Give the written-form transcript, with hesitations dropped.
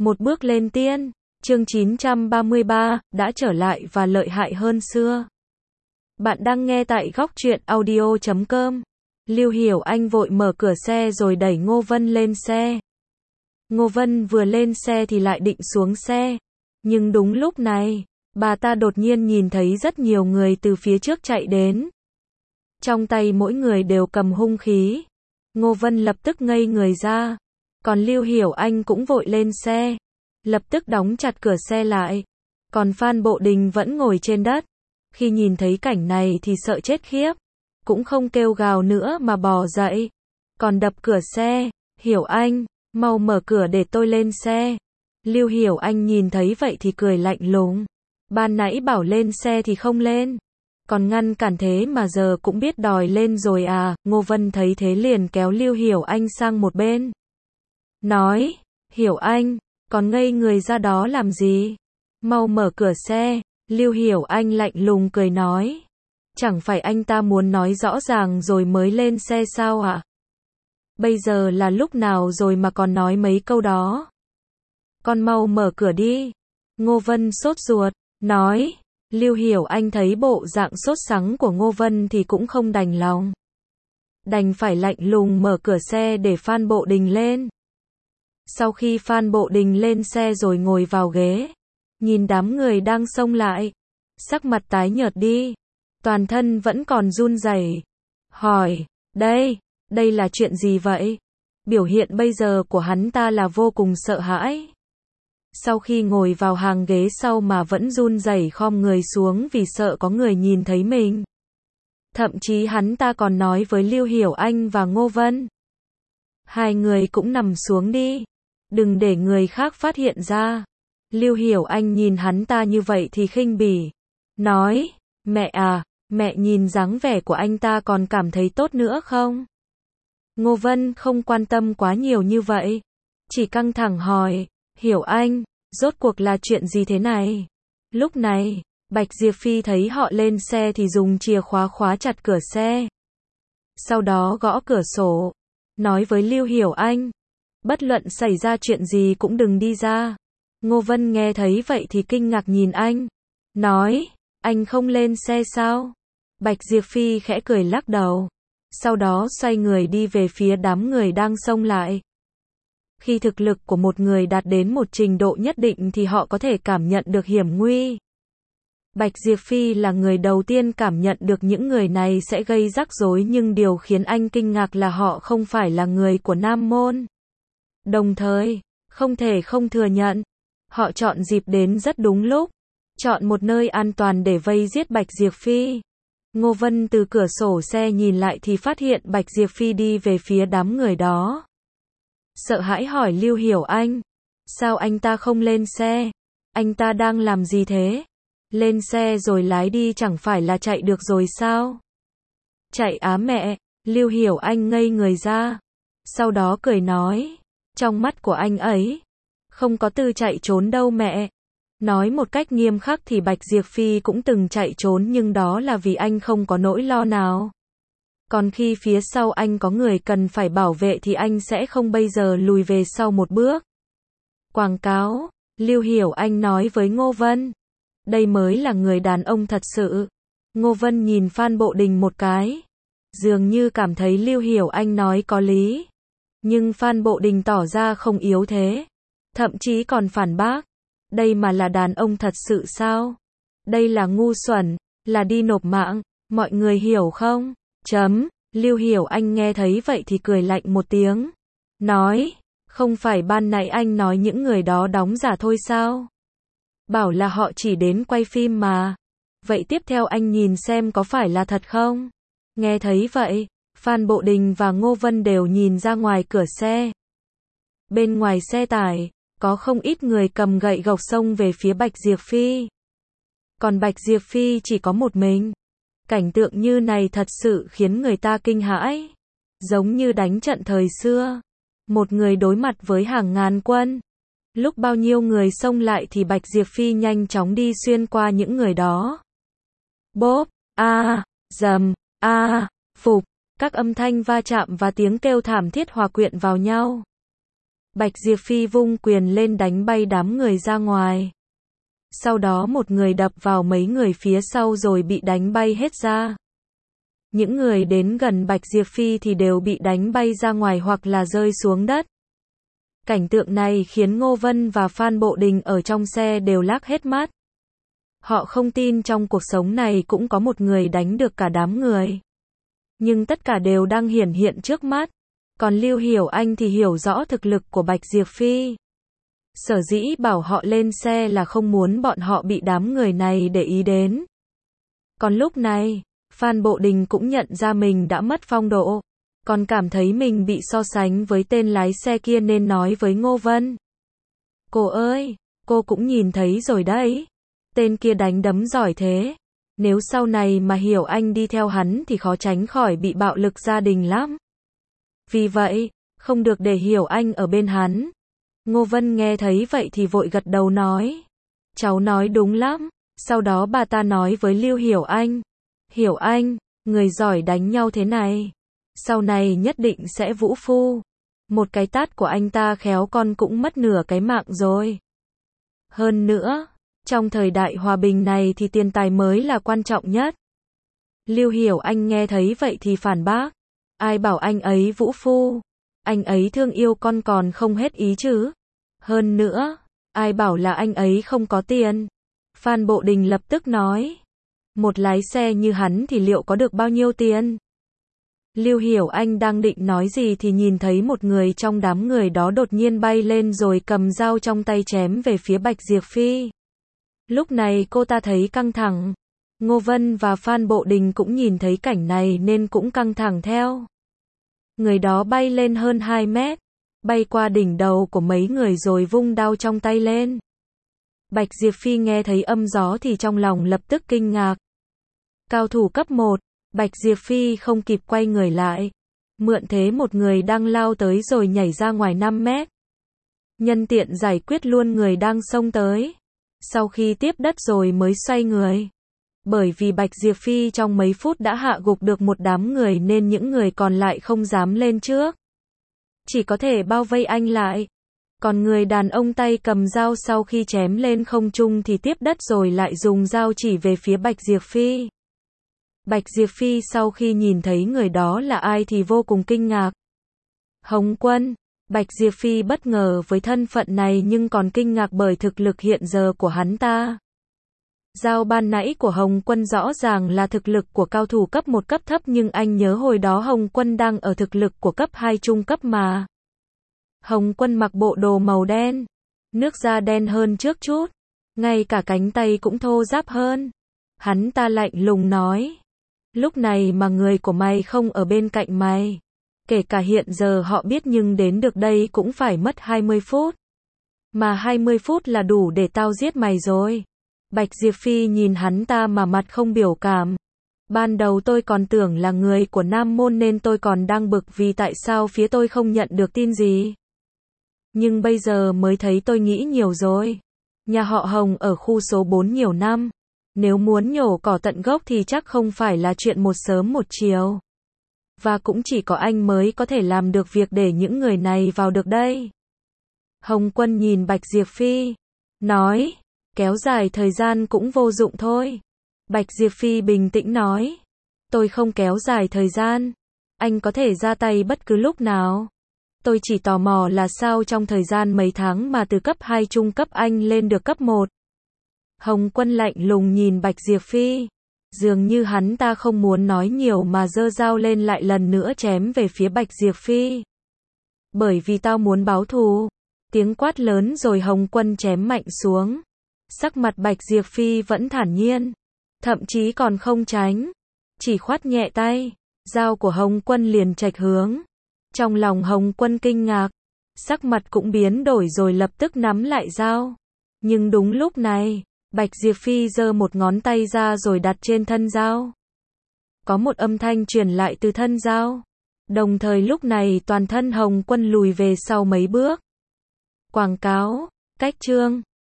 Một bước lên tiên, chương 933, đã trở lại và lợi hại hơn xưa. Bạn đang nghe tại góc truyện audio.com. Lưu Hiểu Anh vội mở cửa xe rồi đẩy Ngô Vân lên xe. Ngô Vân vừa lên xe thì lại định xuống xe. Nhưng đúng lúc này, bà ta đột nhiên nhìn thấy rất nhiều người từ phía trước chạy đến. Trong tay mỗi người đều cầm hung khí. Ngô Vân lập tức ngây người ra. Còn Lưu Hiểu Anh cũng vội lên xe. Lập tức đóng chặt cửa xe lại. Còn Phan Bộ Đình vẫn ngồi trên đất. Khi nhìn thấy cảnh này thì sợ chết khiếp. Cũng không kêu gào nữa mà bò dậy. Còn đập cửa xe. Hiểu Anh, mau mở cửa để tôi lên xe. Lưu Hiểu Anh nhìn thấy vậy thì cười lạnh lùng. Ban nãy bảo lên xe thì không lên. Còn ngăn cản thế mà giờ cũng biết đòi lên rồi à. Ngô Vân thấy thế liền kéo Lưu Hiểu Anh sang một bên. Nói, Hiểu Anh, còn ngây người ra đó làm gì? Mau mở cửa xe. Lưu Hiểu Anh lạnh lùng cười nói. Chẳng phải anh ta muốn nói rõ ràng rồi mới lên xe sao ạ? Bây giờ là lúc nào rồi mà còn nói mấy câu đó? Con mau mở cửa đi. Ngô Vân sốt ruột, nói. Lưu Hiểu Anh thấy bộ dạng sốt sắng của Ngô Vân thì cũng không đành lòng. Đành phải lạnh lùng mở cửa xe để Phan Bộ Đình lên. Sau khi Phan Bộ Đình lên xe rồi ngồi vào ghế, nhìn đám người đang xông lại, sắc mặt tái nhợt đi, toàn thân vẫn còn run rẩy. Hỏi, đây là chuyện gì vậy? Biểu hiện bây giờ của hắn ta là vô cùng sợ hãi. Sau khi ngồi vào hàng ghế sau mà vẫn run rẩy khom người xuống vì sợ có người nhìn thấy mình. Thậm chí hắn ta còn nói với Lưu Hiểu Anh và Ngô Vân. Hai người cũng nằm xuống đi. Đừng để người khác phát hiện ra. Lưu Hiểu Anh nhìn hắn ta như vậy thì khinh bỉ. Nói, mẹ à, mẹ nhìn dáng vẻ của anh ta còn cảm thấy tốt nữa không? Ngô Vân không quan tâm quá nhiều như vậy. Chỉ căng thẳng hỏi, Hiểu Anh, rốt cuộc là chuyện gì thế này? Lúc này, Bạch Diệp Phi thấy họ lên xe thì dùng chìa khóa khóa chặt cửa xe. Sau đó gõ cửa sổ. Nói với Lưu Hiểu Anh. Bất luận xảy ra chuyện gì cũng đừng đi ra. Ngô Vân nghe thấy vậy thì kinh ngạc nhìn anh. Nói, anh không lên xe sao? Bạch Diệp Phi khẽ cười lắc đầu. Sau đó xoay người đi về phía đám người đang xông lại. Khi thực lực của một người đạt đến một trình độ nhất định thì họ có thể cảm nhận được hiểm nguy. Bạch Diệp Phi là người đầu tiên cảm nhận được những người này sẽ gây rắc rối, nhưng điều khiến anh kinh ngạc là họ không phải là người của Nam Môn. Đồng thời, không thể không thừa nhận, họ chọn dịp đến rất đúng lúc, chọn một nơi an toàn để vây giết Bạch Diệp Phi. Ngô Vân từ cửa sổ xe nhìn lại thì phát hiện Bạch Diệp Phi đi về phía đám người đó. Sợ hãi hỏi Lưu Hiểu Anh, sao anh ta không lên xe? Anh ta đang làm gì thế? Lên xe rồi lái đi chẳng phải là chạy được rồi sao? Chạy á mẹ, Lưu Hiểu Anh ngây người ra. Sau đó cười nói, trong mắt của anh ấy, không có từ chạy trốn đâu mẹ. Nói một cách nghiêm khắc thì Bạch Diệp Phi cũng từng chạy trốn, nhưng đó là vì anh không có nỗi lo nào. Còn khi phía sau anh có người cần phải bảo vệ thì anh sẽ không bây giờ lùi về sau một bước. Quảng cáo, Lưu Hiểu Anh nói với Ngô Vân. Đây mới là người đàn ông thật sự. Ngô Vân nhìn Phan Bộ Đình một cái. Dường như cảm thấy Lưu Hiểu Anh nói có lý. Nhưng Phan Bộ Đình tỏ ra không yếu thế. Thậm chí còn phản bác. Đây mà là đàn ông thật sự sao? Đây là ngu xuẩn, là đi nộp mạng, mọi người hiểu không? Lưu Hiểu Anh nghe thấy vậy thì cười lạnh một tiếng. Nói, không phải ban nãy anh nói những người đó đóng giả thôi sao? Bảo là họ chỉ đến quay phim mà. Vậy tiếp theo anh nhìn xem có phải là thật không? Nghe thấy vậy, Phan Bộ Đình và Ngô Vân đều nhìn ra ngoài cửa xe. Bên ngoài xe tải, có không ít người cầm gậy gộc xông về phía Bạch Diệp Phi. Còn Bạch Diệp Phi chỉ có một mình. Cảnh tượng như này thật sự khiến người ta kinh hãi. Giống như đánh trận thời xưa. Một người đối mặt với hàng ngàn quân. Lúc bao nhiêu người xông lại thì Bạch Diệp Phi nhanh chóng đi xuyên qua những người đó. Bốp, dầm, phục, các âm thanh va chạm và tiếng kêu thảm thiết hòa quyện vào nhau. Bạch Diệp Phi vung quyền lên đánh bay đám người ra ngoài. Sau đó một người đập vào mấy người phía sau rồi bị đánh bay hết ra. Những người đến gần Bạch Diệp Phi thì đều bị đánh bay ra ngoài hoặc là rơi xuống đất. Cảnh tượng này khiến Ngô Vân và Phan Bộ Đình ở trong xe đều lác hết mắt. Họ không tin trong cuộc sống này cũng có một người đánh được cả đám người. Nhưng tất cả đều đang hiển hiện trước mắt. Còn Lưu Hiểu Anh thì hiểu rõ thực lực của Bạch Diệp Phi. Sở dĩ bảo họ lên xe là không muốn bọn họ bị đám người này để ý đến. Còn lúc này, Phan Bộ Đình cũng nhận ra mình đã mất phong độ. Còn cảm thấy mình bị so sánh với tên lái xe kia nên nói với Ngô Vân. Cô ơi, cô cũng nhìn thấy rồi đấy. Tên kia đánh đấm giỏi thế. Nếu sau này mà Hiểu Anh đi theo hắn thì khó tránh khỏi bị bạo lực gia đình lắm. Vì vậy, không được để Hiểu Anh ở bên hắn. Ngô Vân nghe thấy vậy thì vội gật đầu nói. Cháu nói đúng lắm. Sau đó bà ta nói với Lưu Hiểu Anh. Hiểu Anh, người giỏi đánh nhau thế này. Sau này nhất định sẽ vũ phu. Một cái tát của anh ta khéo con cũng mất nửa cái mạng rồi. Hơn nữa, trong thời đại hòa bình này thì tiền tài mới là quan trọng nhất. Lưu Hiểu Anh nghe thấy vậy thì phản bác. Ai bảo anh ấy vũ phu? Anh ấy thương yêu con còn không hết ý chứ? Hơn nữa, ai bảo là anh ấy không có tiền? Phan Bộ Đình lập tức nói. Một lái xe như hắn thì liệu có được bao nhiêu tiền? Lưu Hiểu Anh đang định nói gì thì nhìn thấy một người trong đám người đó đột nhiên bay lên rồi cầm dao trong tay chém về phía Bạch Diệp Phi. Lúc này cô ta thấy căng thẳng. Ngô Vân và Phan Bộ Đình cũng nhìn thấy cảnh này nên cũng căng thẳng theo. Người đó bay lên hơn 2 mét, bay qua đỉnh đầu của mấy người rồi vung đao trong tay lên. Bạch Diệp Phi nghe thấy âm gió thì trong lòng lập tức kinh ngạc. Cao thủ cấp 1, Bạch Diệp Phi không kịp quay người lại. Mượn thế một người đang lao tới rồi nhảy ra ngoài 5 mét. Nhân tiện giải quyết luôn người đang xông tới. Sau khi tiếp đất rồi mới xoay người. Bởi vì Bạch Diệp Phi trong mấy phút đã hạ gục được một đám người nên những người còn lại không dám lên trước. Chỉ có thể bao vây anh lại. Còn người đàn ông tay cầm dao sau khi chém lên không trung thì tiếp đất rồi lại dùng dao chỉ về phía Bạch Diệp Phi. Bạch Diệp Phi sau khi nhìn thấy người đó là ai thì vô cùng kinh ngạc. Hồng Quân. Bạch Diệp Phi bất ngờ với thân phận này nhưng còn kinh ngạc bởi thực lực hiện giờ của hắn ta. Dao ban nãy của Hồng Quân rõ ràng là thực lực của cao thủ cấp 1 cấp thấp nhưng anh nhớ hồi đó Hồng Quân đang ở thực lực của cấp 2 trung cấp mà. Hồng Quân mặc bộ đồ màu đen, nước da đen hơn trước chút, ngay cả cánh tay cũng thô ráp hơn. Hắn ta lạnh lùng nói, lúc này mà người của mày không ở bên cạnh mày. Kể cả hiện giờ họ biết nhưng đến được đây cũng phải mất 20 phút. Mà 20 phút là đủ để tao giết mày rồi. Bạch Diệp Phi nhìn hắn ta mà mặt không biểu cảm. Ban đầu tôi còn tưởng là người của Nam Môn nên tôi còn đang bực vì tại sao phía tôi không nhận được tin gì. Nhưng bây giờ mới thấy tôi nghĩ nhiều rồi. Nhà họ Hồng ở khu số 4 nhiều năm. Nếu muốn nhổ cỏ tận gốc thì chắc không phải là chuyện một sớm một chiều. Và cũng chỉ có anh mới có thể làm được việc để những người này vào được đây. Hồng Quân nhìn Bạch Diệp Phi, nói, kéo dài thời gian cũng vô dụng thôi. Bạch Diệp Phi bình tĩnh nói, tôi không kéo dài thời gian. Anh có thể ra tay bất cứ lúc nào. Tôi chỉ tò mò là sao trong thời gian mấy tháng mà từ cấp 2 trung cấp anh lên được cấp 1. Hồng Quân lạnh lùng nhìn Bạch Diệp Phi. Dường như hắn ta không muốn nói nhiều mà giơ dao lên lại lần nữa chém về phía Bạch Diệp Phi. Bởi vì tao muốn báo thù. Tiếng quát lớn rồi Hồng Quân chém mạnh xuống. Sắc mặt Bạch Diệp Phi vẫn thản nhiên. Thậm chí còn không tránh. Chỉ khoát nhẹ tay. Dao của Hồng Quân liền chệch hướng. Trong lòng Hồng Quân kinh ngạc. Sắc mặt cũng biến đổi rồi lập tức nắm lại dao. Nhưng đúng lúc này, Bạch Diệp Phi giơ một ngón tay ra rồi đặt trên thân dao. Có một âm thanh truyền lại từ thân dao. Đồng thời lúc này toàn thân Hồng Quân lùi về sau mấy bước. Quảng cáo, cách chương